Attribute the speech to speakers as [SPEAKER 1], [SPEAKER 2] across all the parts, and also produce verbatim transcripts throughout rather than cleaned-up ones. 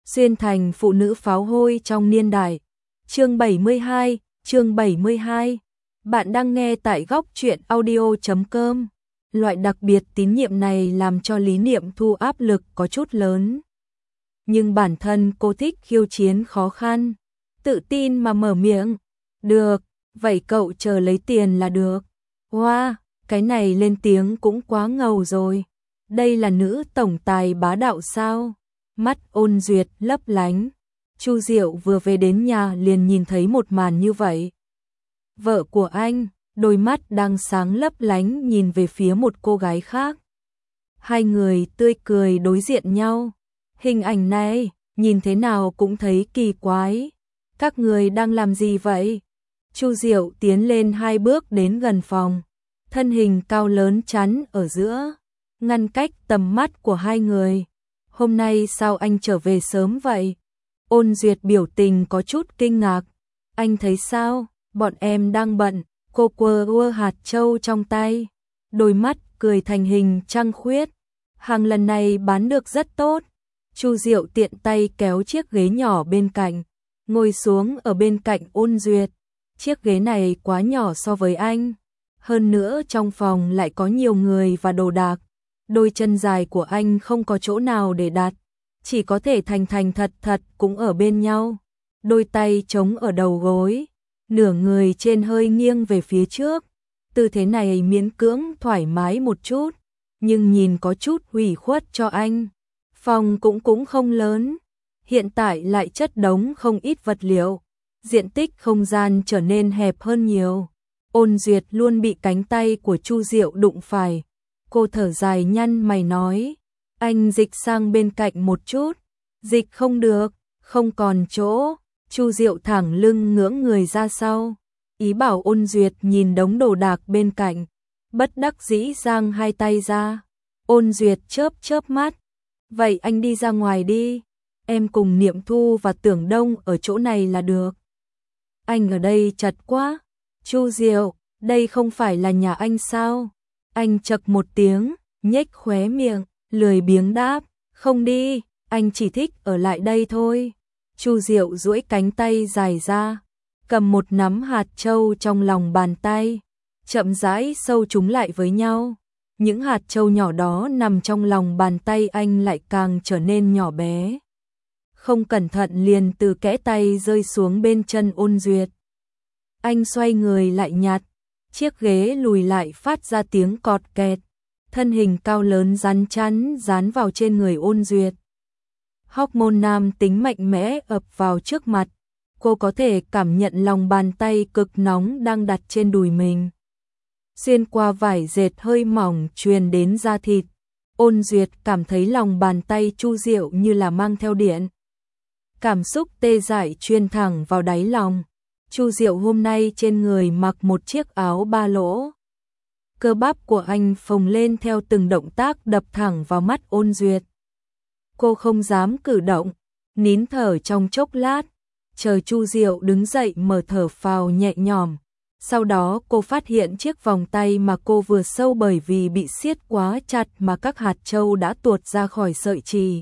[SPEAKER 1] Xuyên thành phụ nữ pháo hôi trong niên đại. Chương bảy mươi hai, chương bảy mươi hai. Bạn đang nghe tại góc truyện audio chấm com. Loại đặc biệt tín nhiệm này làm cho Lý Niệm Thu áp lực có chút lớn. Nhưng bản thân cô thích khiêu chiến khó khăn, tự tin mà mở miệng. Được, vậy cậu chờ lấy tiền là được. Wow, cái này lên tiếng cũng quá ngầu rồi. Đây là nữ tổng tài bá đạo sao? Mắt Ôn Duyệt lấp lánh. Chu Diệu vừa về đến nhà liền nhìn thấy một màn như vậy. Vợ của anh, đôi mắt đang sáng lấp lánh nhìn về phía một cô gái khác. Hai người tươi cười đối diện nhau. Hình ảnh này, nhìn thế nào cũng thấy kỳ quái. Các người đang làm gì vậy? Chu Diệu tiến lên hai bước đến gần phòng. Thân hình cao lớn chắn ở giữa, ngăn cách tầm mắt của hai người. Hôm nay sao anh trở về sớm vậy? Ôn Duyệt biểu tình có chút kinh ngạc. Anh thấy sao? Bọn em đang bận. Cô quơ quơ hạt châu trong tay, đôi mắt cười thành hình trăng khuyết. Hàng lần này bán được rất tốt. Chu Diệu tiện tay kéo chiếc ghế nhỏ bên cạnh, ngồi xuống ở bên cạnh Ôn Duyệt. Chiếc ghế này quá nhỏ so với anh. Hơn nữa trong phòng lại có nhiều người và đồ đạc. Đôi chân dài của anh không có chỗ nào để đặt, chỉ có thể thành thành thật thật cũng ở bên nhau. Đôi tay chống ở đầu gối, nửa người trên hơi nghiêng về phía trước. Tư thế này miễn cưỡng thoải mái một chút, nhưng nhìn có chút ủy khuất cho anh. Phòng cũng cũng không lớn, hiện tại lại chất đống không ít vật liệu. Diện tích không gian trở nên hẹp hơn nhiều. Ôn Duyệt luôn bị cánh tay của Chu Diệu đụng phải. Cô thở dài nhăn mày nói, anh dịch sang bên cạnh một chút. Dịch không được, không còn chỗ. Chu Diệu thẳng lưng ngưỡng người ra sau, ý bảo Ôn Duyệt nhìn đống đồ đạc bên cạnh. Bất đắc dĩ giang hai tay ra. Ôn Duyệt chớp chớp mắt, vậy anh đi ra ngoài đi, em cùng Niệm Thu và Tưởng Đông ở chỗ này là được. Anh ở đây chật quá. Chu Diệu, đây không phải là nhà anh sao? Anh chậc một tiếng, nhếch khóe miệng, lười biếng đáp, không đi, anh chỉ thích ở lại đây thôi. Chu Diệu duỗi cánh tay dài ra, cầm một nắm hạt châu trong lòng bàn tay, chậm rãi sâu chúng lại với nhau. Những hạt châu nhỏ đó nằm trong lòng bàn tay anh lại càng trở nên nhỏ bé. Không cẩn thận liền từ kẽ tay rơi xuống bên chân Ôn Duyệt. Anh xoay người lại nhặt, chiếc ghế lùi lại phát ra tiếng cọt kẹt. Thân hình cao lớn rắn chắn dán vào trên người Ôn Duyệt. Hormone nam tính mạnh mẽ ập vào trước mặt. Cô có thể cảm nhận lòng bàn tay cực nóng đang đặt trên đùi mình. Xuyên qua vải dệt hơi mỏng truyền đến da thịt. Ôn Duyệt cảm thấy lòng bàn tay Chu Diệu như là mang theo điện. Cảm xúc tê dại truyền thẳng vào đáy lòng. Chu Diệu hôm nay trên người mặc một chiếc áo ba lỗ. Cơ bắp của anh phồng lên theo từng động tác đập thẳng vào mắt Ôn Duyệt. Cô không dám cử động, nín thở trong chốc lát, chờ Chu Diệu đứng dậy mở thở phào nhẹ nhõm. Sau đó cô phát hiện chiếc vòng tay mà cô vừa sâu bởi vì bị siết quá chặt mà các hạt châu đã tuột ra khỏi sợi chì.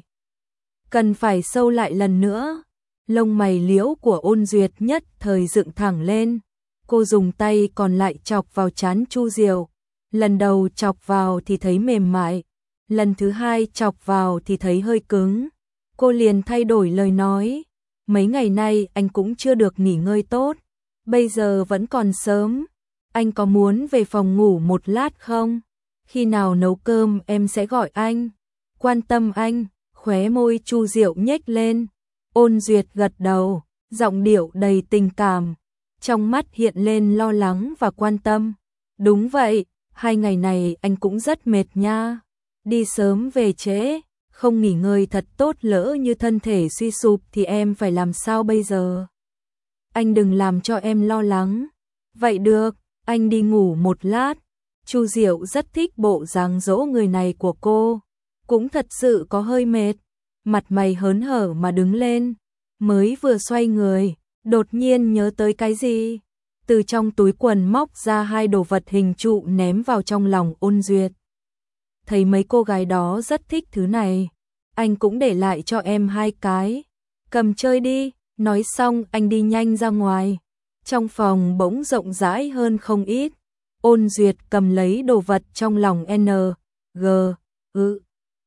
[SPEAKER 1] Cần phải sâu lại lần nữa. Lông mày liễu của Ôn Duyệt nhất thời dựng thẳng lên. Cô dùng tay còn lại chọc vào trán Chu Diệu. Lần đầu chọc vào thì thấy mềm mại, lần thứ hai chọc vào thì thấy hơi cứng. Cô liền thay đổi lời nói, mấy ngày nay anh cũng chưa được nghỉ ngơi tốt, bây giờ vẫn còn sớm, anh có muốn về phòng ngủ một lát không? Khi nào nấu cơm em sẽ gọi anh. Quan tâm anh. Khóe môi Chu Diệu nhếch lên. Ôn Duyệt gật đầu, giọng điệu đầy tình cảm, trong mắt hiện lên lo lắng và quan tâm. Đúng vậy, hai ngày này anh cũng rất mệt nha. Đi sớm về trễ, không nghỉ ngơi thật tốt, lỡ như thân thể suy sụp thì em phải làm sao bây giờ? Anh đừng làm cho em lo lắng. Vậy được, anh đi ngủ một lát. Chu Diệu rất thích bộ dáng dỗ người này của cô, cũng thật sự có hơi mệt. Mặt mày hớn hở mà đứng lên, mới vừa xoay người, đột nhiên nhớ tới cái gì. Từ trong túi quần móc ra hai đồ vật hình trụ ném vào trong lòng Ôn Duyệt. Thấy mấy cô gái đó rất thích thứ này, anh cũng để lại cho em hai cái. cầm chơi đi, nói xong anh đi nhanh ra ngoài. Trong phòng bỗng rộng rãi hơn không ít. Ôn Duyệt cầm lấy đồ vật trong lòng N, G, ư.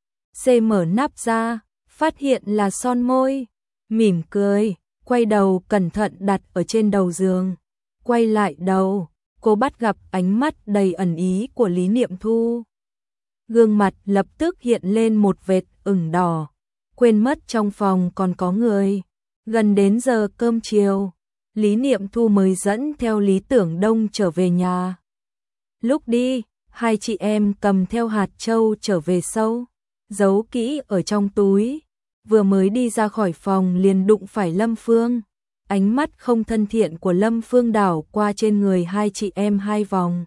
[SPEAKER 1] C mở nắp ra, phát hiện là son môi. Mỉm cười, quay đầu cẩn thận đặt ở trên đầu giường. Quay lại đầu, cô bắt gặp ánh mắt đầy ẩn ý của Lý Niệm Thu. Gương mặt lập tức hiện lên một vệt ửng đỏ. Quên mất trong phòng còn có người. Gần đến giờ cơm chiều, Lý Niệm Thu mới dẫn theo Lý Tưởng Đông trở về nhà. Lúc đi, hai chị em cầm theo hạt châu trở về sâu, giấu kỹ ở trong túi. Vừa mới đi ra khỏi phòng liền đụng phải Lâm Phương. Ánh mắt không thân thiện của Lâm Phương đảo qua trên người hai chị em hai vòng.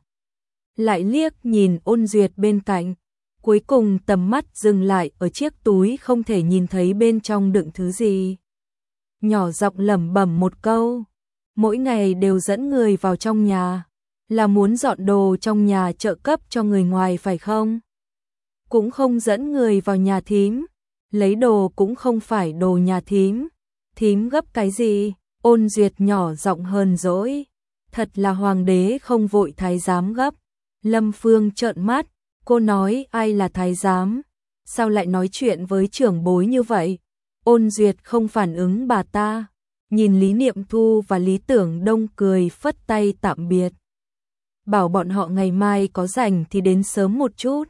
[SPEAKER 1] Lại liếc nhìn Ôn Duyệt bên cạnh. Cuối cùng tầm mắt dừng lại ở chiếc túi không thể nhìn thấy bên trong đựng thứ gì. Nhỏ giọng lẩm bẩm một câu. Mỗi ngày đều dẫn người vào trong nhà. Là muốn dọn đồ trong nhà trợ cấp cho người ngoài phải không? Cũng không dẫn người vào nhà thím. Lấy đồ cũng không phải đồ nhà thím. Thím gấp cái gì? Ôn Duyệt nhỏ giọng hờn dỗi. Thật là hoàng đế không vội thái giám gấp. Lâm Phương trợn mắt. Cô nói ai là thái giám? Sao lại nói chuyện với trưởng bối như vậy? Ôn Duyệt không phản ứng bà ta. Nhìn Lý Niệm Thu và Lý Tưởng Đông cười phất tay tạm biệt. Bảo bọn họ ngày mai có rảnh thì đến sớm một chút.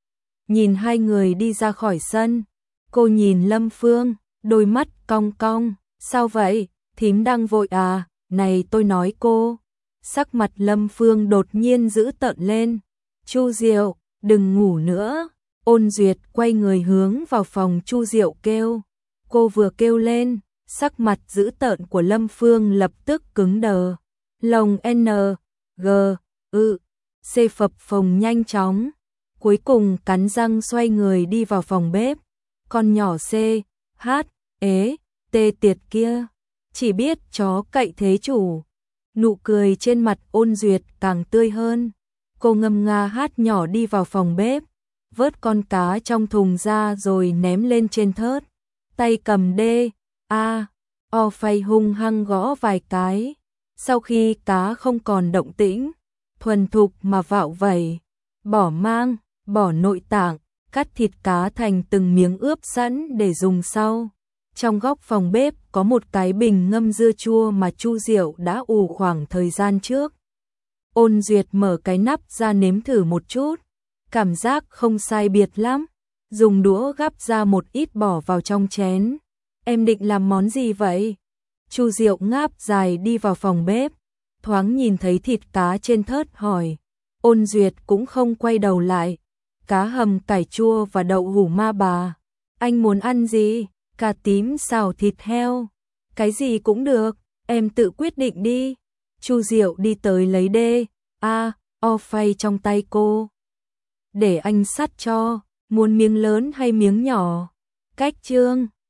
[SPEAKER 1] Nhìn hai người đi ra khỏi sân. Cô nhìn Lâm Phương, đôi mắt cong cong. Sao vậy? Thím đang vội à? Này tôi nói cô. Sắc mặt Lâm Phương đột nhiên dữ tợn lên. Chu Diệu, đừng ngủ nữa. Ôn Duyệt quay người hướng vào phòng Chu Diệu kêu. Cô vừa kêu lên, sắc mặt dữ tợn của Lâm Phương lập tức cứng đờ. Lồng N, G, ư, C phập phồng nhanh chóng. Cuối cùng cắn răng xoay người đi vào phòng bếp. Con nhỏ C, H, ế, T tiệt kia. Chỉ biết chó cậy thế chủ. Nụ cười trên mặt Ôn Duyệt càng tươi hơn. Cô ngâm nga hát nhỏ đi vào phòng bếp. Vớt con cá trong thùng ra rồi ném lên trên thớt. Tay cầm đê, a, o phay hung hăng gõ vài cái. Sau khi cá không còn động tĩnh, thuần thục mà vạo vẩy, bỏ mang, bỏ nội tạng, cắt thịt cá thành từng miếng ướp sẵn để dùng sau. Trong góc phòng bếp có một cái bình ngâm dưa chua mà Chu Diệu đã ủ khoảng thời gian trước. Ôn Duyệt mở cái nắp ra nếm thử một chút, cảm giác không sai biệt lắm. Dùng đũa gắp ra một ít bỏ vào trong chén. Em định làm món gì vậy? Chu Diệu ngáp dài đi vào phòng bếp, thoáng nhìn thấy thịt cá trên thớt hỏi. Ôn Duyệt cũng không quay đầu lại. Cá hầm cải chua và đậu hủ ma bà. Anh muốn ăn gì? Cà tím xào thịt heo. Cái gì cũng được, em tự quyết định đi. Chu Diệu đi tới lấy đê, a, o phay trong tay cô. Để anh sắt cho, muốn miếng lớn hay miếng nhỏ? Cách chương